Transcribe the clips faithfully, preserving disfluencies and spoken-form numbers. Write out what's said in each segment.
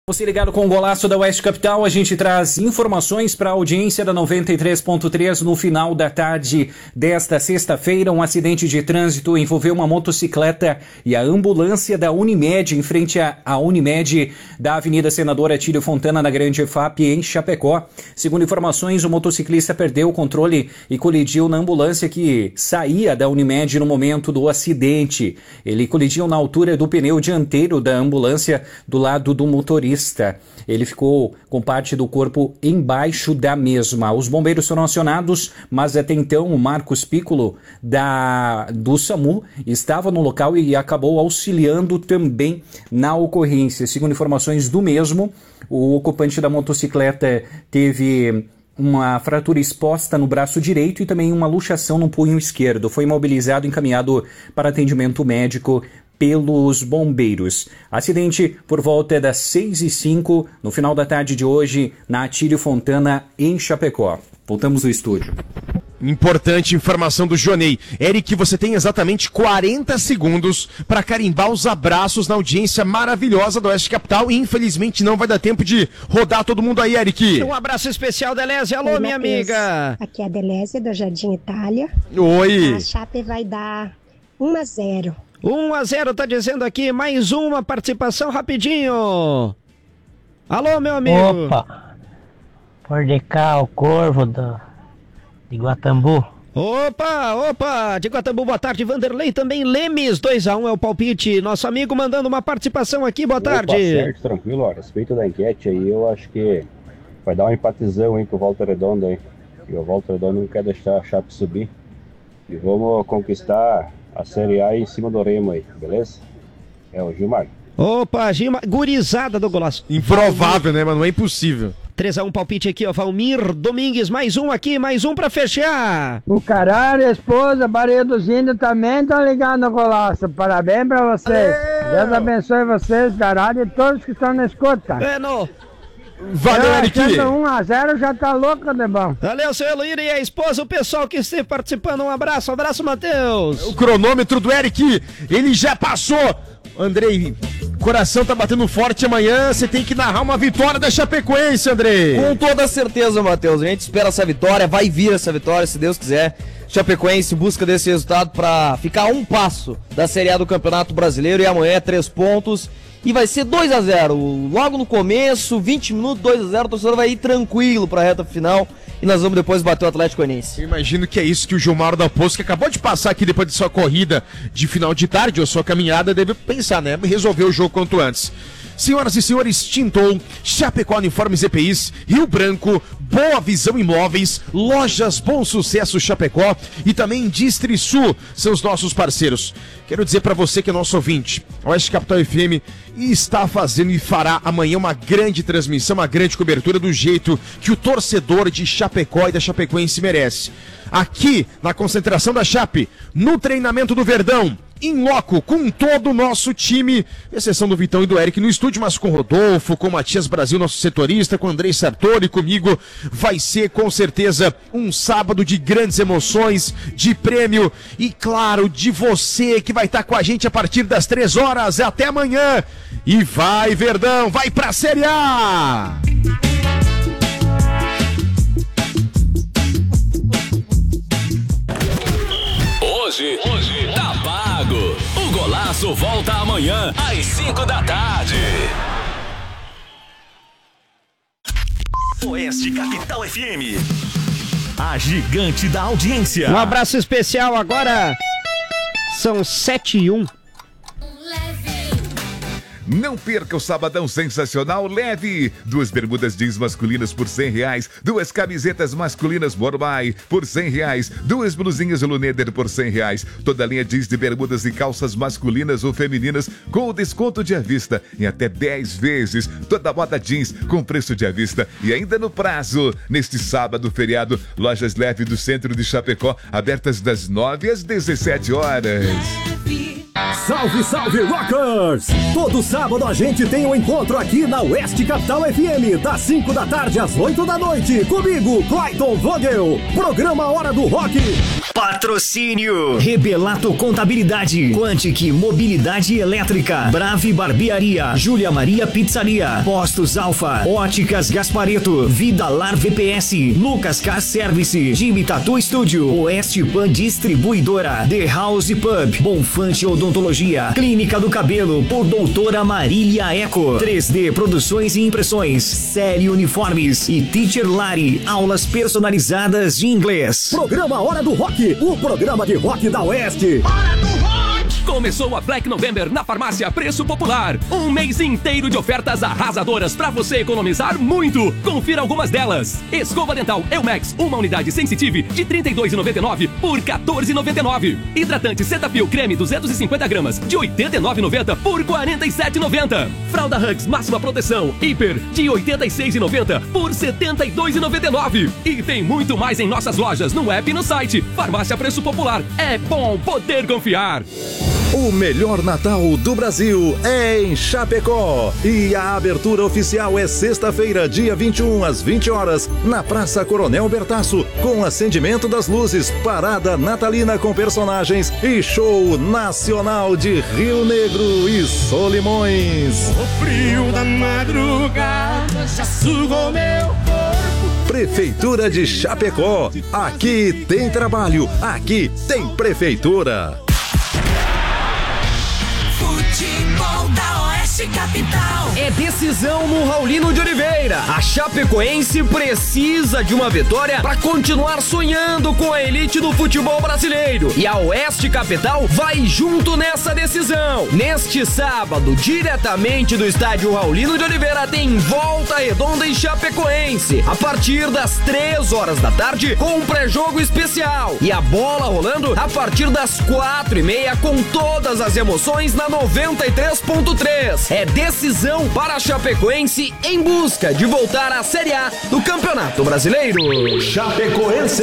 Você ligado com o Golaço da Oeste Capital, a gente traz informações para a audiência da noventa e três ponto três no final da tarde desta sexta-feira. Um acidente de trânsito envolveu uma motocicleta e a ambulância da Unimed em frente à Unimed da Avenida Senador Atílio Fontana, na Grande F A P, em Chapecó. Segundo informações, o motociclista perdeu o controle e colidiu na ambulância que saía da Unimed no momento do acidente. Ele colidiu na altura do pneu dianteiro da ambulância, do lado do motorista. Ele ficou com parte do corpo embaixo da mesma. Os bombeiros foram acionados, mas até então o Marcos Piccolo da, do SAMU estava no local e acabou auxiliando também na ocorrência. Segundo informações do mesmo, o ocupante da motocicleta teve uma fratura exposta no braço direito e também uma luxação no punho esquerdo. Foi imobilizado e encaminhado para atendimento médico pelos bombeiros. Acidente por volta das seis e cinco, no final da tarde de hoje, na Atílio Fontana, em Chapecó. Voltamos ao estúdio. Importante informação do Jonei. Eric, você tem exatamente quarenta segundos para carimbar os abraços na audiência maravilhosa do Oeste Capital e infelizmente não vai dar tempo de rodar todo mundo aí, Eric. Um abraço especial, Delésia. Alô, Oi, minha Matheus. Amiga. Aqui é a Delésia, do Jardim Itália. Oi. A Chape vai dar um a zero. um a zero, tá dizendo aqui, mais uma participação rapidinho. Alô, meu amigo. Opa, por de cá, o Corvo do, de Guatambu. Opa, opa, de Guatambu, boa tarde, Vanderlei, também Lemes, dois a um é o palpite, nosso amigo mandando uma participação aqui, boa tarde. Opa, certo, tranquilo, a respeito da enquete aí, eu acho que vai dar um empatezão aí com o Volta Redonda aí, e o Volta Redonda não quer deixar a Chape subir, e vamos conquistar a Série A em cima do Remo aí, beleza? É o Gilmar. Opa, Gilmar, gurizada do golaço. Improvável, né, mano? Não é impossível. três a um palpite aqui, ó, Valmir Domingues, mais um aqui, mais um pra fechar. O caralho, a esposa, Maria dos Índios também estão ligados no golaço. Parabéns pra vocês. Deus abençoe vocês, caralho, e todos que estão na escuta. É, no... Valeu, Eric! um a zero já tá louco, de bom. Valeu, seu Eloíra e a esposa, o pessoal que esteve participando, um abraço, um abraço, Matheus. O cronômetro do Eric, ele já passou. Andrei, coração tá batendo forte amanhã, você tem que narrar uma vitória da Chapecoense, Andrei. Com toda certeza, Matheus, a gente espera essa vitória, vai vir essa vitória, se Deus quiser. Chapecoense busca desse resultado para ficar a um passo da Série A do Campeonato Brasileiro e amanhã é três pontos. E vai ser dois a zero, logo no começo, vinte minutos, dois a zero, o torcedor vai ir tranquilo pra reta final e nós vamos depois bater o Atlético Goianiense. Eu imagino que é isso que o Gilmar da Poço, que acabou de passar aqui depois de sua corrida de final de tarde, ou sua caminhada, deve pensar, né? Resolver o jogo quanto antes. Senhoras e senhores, Tinton, Chapecó Uniformes E P Is, Rio Branco, Boa Visão Imóveis, Lojas Bom Sucesso Chapecó e também Distrisul são os nossos parceiros. Quero dizer para você que é nosso ouvinte, a Oeste Capital F M está fazendo e fará amanhã uma grande transmissão, uma grande cobertura do jeito que o torcedor de Chapecó e da Chapecoense merece. Aqui, na concentração da Chape, no treinamento do Verdão, em loco, com todo o nosso time, exceção do Vitão e do Eric no estúdio, mas com Rodolfo, com Matias Brasil, nosso setorista, com Andrei Sartori, comigo, vai ser com certeza um sábado de grandes emoções, de prêmio e, claro, de você que vai estar com a gente a partir das três horas. Até amanhã! E vai, Verdão, vai pra Série A! Hoje, hoje tá pago. O Golaço volta amanhã às cinco da tarde. Oeste Capital F M. A gigante da audiência. Um abraço especial agora. São sete e um. Não perca o sabadão sensacional leve. Duas bermudas jeans masculinas por cem reais. Duas camisetas masculinas Mormai por cem reais. Duas blusinhas Luneder por cem reais. Toda a linha jeans de bermudas e calças masculinas ou femininas com o desconto de à vista em até dez vezes. Toda a moda jeans com preço de à vista e ainda no prazo. Neste sábado, feriado, Lojas Leve do centro de Chapecó, abertas das nove às dezessete horas. Salve, salve, Rockers! Todo sábado a gente tem um encontro aqui na Oeste Capital F M, das cinco da tarde às oito da noite. Comigo, Clayton Vogel. Programa Hora do Rock. Patrocínio Rebelato Contabilidade, Quantic Mobilidade Elétrica, Brave Barbearia, Júlia Maria Pizzaria, Postos Alfa, Óticas Gaspareto, Vidalar V P S, Lucas Car Service, Jimmy Tattoo Studio, Oeste Pan Distribuidora, The House Pub, Bonfante Odontologia, Clínica do Cabelo, por doutora Marília Eco, três D Produções e Impressões, Série Uniformes e Teacher Lari, aulas personalizadas de inglês. Programa Hora do Rock, o programa de rock da Oeste. Hora do Rock! Começou a Black November na Farmácia Preço Popular. Um mês inteiro de ofertas arrasadoras para você economizar muito. Confira algumas delas. Escova dental Elmex, uma unidade Sensitive de trinta e dois reais e noventa e nove centavos por quatorze reais e noventa e nove centavos. Hidratante Cetaphil Creme duzentos e cinquenta gramas de oitenta e nove reais e noventa centavos por quarenta e sete reais e noventa centavos. Fralda Hugs Máxima Proteção Hiper de oitenta e seis reais e noventa centavos por setenta e dois reais e noventa e nove centavos. E tem muito mais em nossas lojas, no app e no site. Farmácia Preço Popular. É bom poder confiar. O melhor Natal do Brasil é em Chapecó. E a abertura oficial é sexta-feira, dia vinte e um, às vinte horas, na Praça Coronel Bertaço, com acendimento das luzes, parada natalina com personagens e show nacional de Rio Negro e Solimões. O frio da madrugada já sugou meu corpo. Prefeitura de Chapecó. Aqui tem trabalho, aqui tem prefeitura. Futebol da Oeste Capital. É decisão no Raulino de Oliveira. A Chapecoense precisa de uma vitória para continuar sonhando com a elite do futebol brasileiro. E a Oeste Capital vai junto nessa decisão. Neste sábado, diretamente do estádio Raulino de Oliveira, tem Volta Redonda e Chapecoense. A partir das três horas da tarde, com um pré-jogo especial. E a bola rolando a partir das quatro e meia, com todas as emoções na noventa e três ponto três. É decisão para a Chapecoense em busca de voltar à Série A do Campeonato Brasileiro. Chapecoense.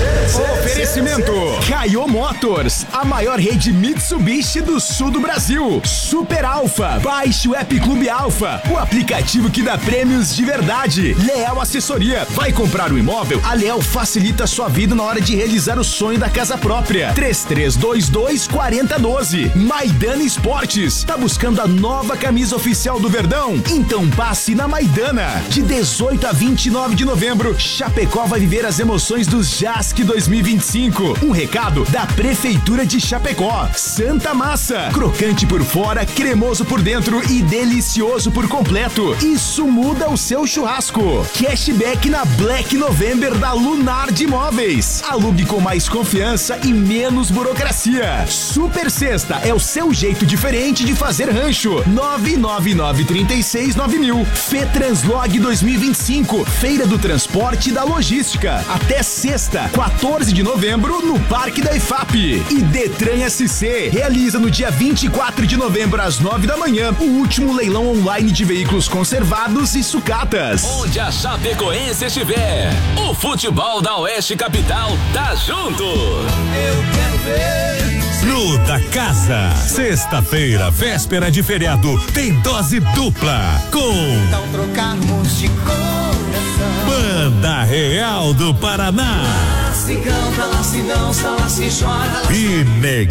Oferecimento Caio Motors, a maior rede Mitsubishi do sul do Brasil. Super Alfa, baixe o app Clube Alfa, o aplicativo que dá prêmios de verdade. Leal Assessoria, vai comprar um imóvel? A Leal facilita a sua vida na hora de realizar o sonho da casa própria. três três dois dois, quatro zero um dois. Maidana Esportes, tá buscando a nova camisa oficial do Verdão? Então passe na Maidana. De dezoito a vinte e nove de novembro, Chapecó vai viver as emoções dos Jask dois mil e vinte e cinco. Um recado da Prefeitura de Chapecó. Santa Massa, crocante por fora, cremoso por dentro e delicioso por completo. Isso muda o seu churrasco. Cashback na Black November da Lunar de Imóveis. Alugue com mais confiança e menos burocracia. Super Sexta é o seu jeito diferente de fazer rancho. nove nove nove, três seis, nove mil. FETranslog dois mil e vinte e cinco, Feira do Transporte e da Logística. Até sexta, quatorze de novembro, no Parque da I F A P. E Detran S C realiza no dia vinte e quatro de novembro, às nove da manhã, o último leilão online de veículos conservados e sucatas. Onde a Chapecoense estiver, o futebol da Oeste Capital tá junto. Eu quero ver. No da Casa, sexta-feira, véspera de feriado, tem dose dupla com Então trocarmos de coração. Banda Real do Paraná. Se canta, lá se dança, lá se chora. Lá e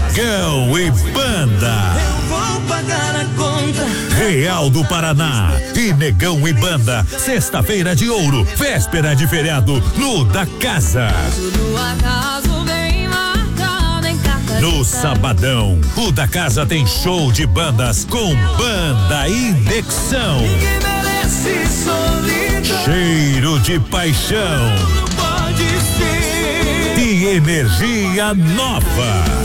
Negão e Banda. Eu vou pagar a conta. Real do Paraná e Negão e Banda, sexta-feira de ouro, véspera de feriado, no da Casa. Tudo acaso bem marcado em carta. No sabadão, o da Casa tem show de bandas com Banda Indexão. Ninguém merece solidão. Cheiro de paixão. Não pode ser. E energia nova.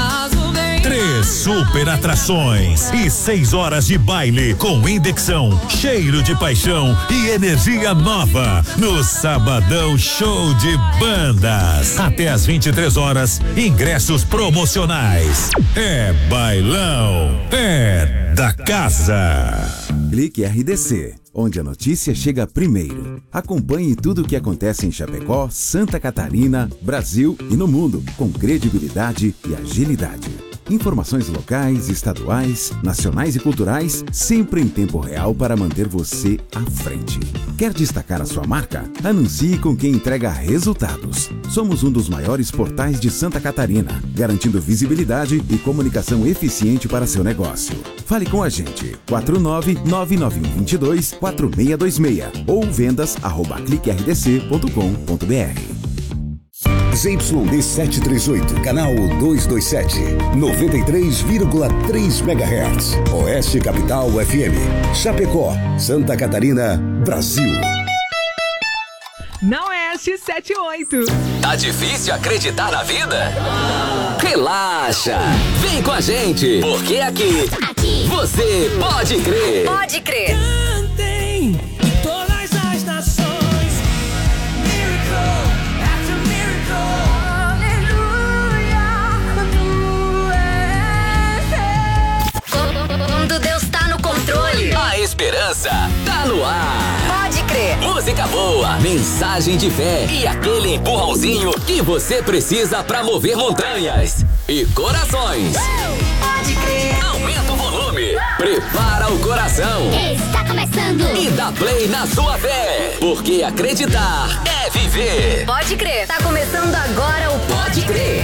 Três super atrações e seis horas de baile com Indexão, Cheiro de Paixão e energia nova no sabadão show de bandas. Até às vinte e três horas, ingressos promocionais. É bailão, é da Casa. Clique R D C, onde a notícia chega primeiro. Acompanhe tudo o que acontece em Chapecó, Santa Catarina, Brasil e no mundo, com credibilidade e agilidade. Informações locais, estaduais, nacionais e culturais, sempre em tempo real para manter você à frente. Quer destacar a sua marca? Anuncie com quem entrega resultados. Somos um dos maiores portais de Santa Catarina, garantindo visibilidade e comunicação eficiente para seu negócio. Fale com a gente, quatro nove nove nove um dois quatro seis dois seis ou vendas arroba clique r d c ponto com ponto b r. Z Y D setecentos e trinta e oito, canal duzentos e vinte e sete, noventa e três vírgula três megahertz. Oeste Capital F M. Chapecó, Santa Catarina, Brasil. Na Oeste setenta e oito. Tá difícil acreditar na vida? Relaxa! Vem com a gente, porque aqui, aqui. você pode crer. Pode crer. Cantem em todas as nações. Miracle after miracle. Aleluia. Quando Deus tá no controle, a esperança tá no ar. Pode crer. Música boa, mensagem de fé e aquele empurrãozinho que você precisa pra mover montanhas e corações. Pode crer. Aumenta o volume, prepara o coração. Está começando. E dá play na sua fé, porque acreditar é viver. Pode crer. Tá começando agora o Pode Crer.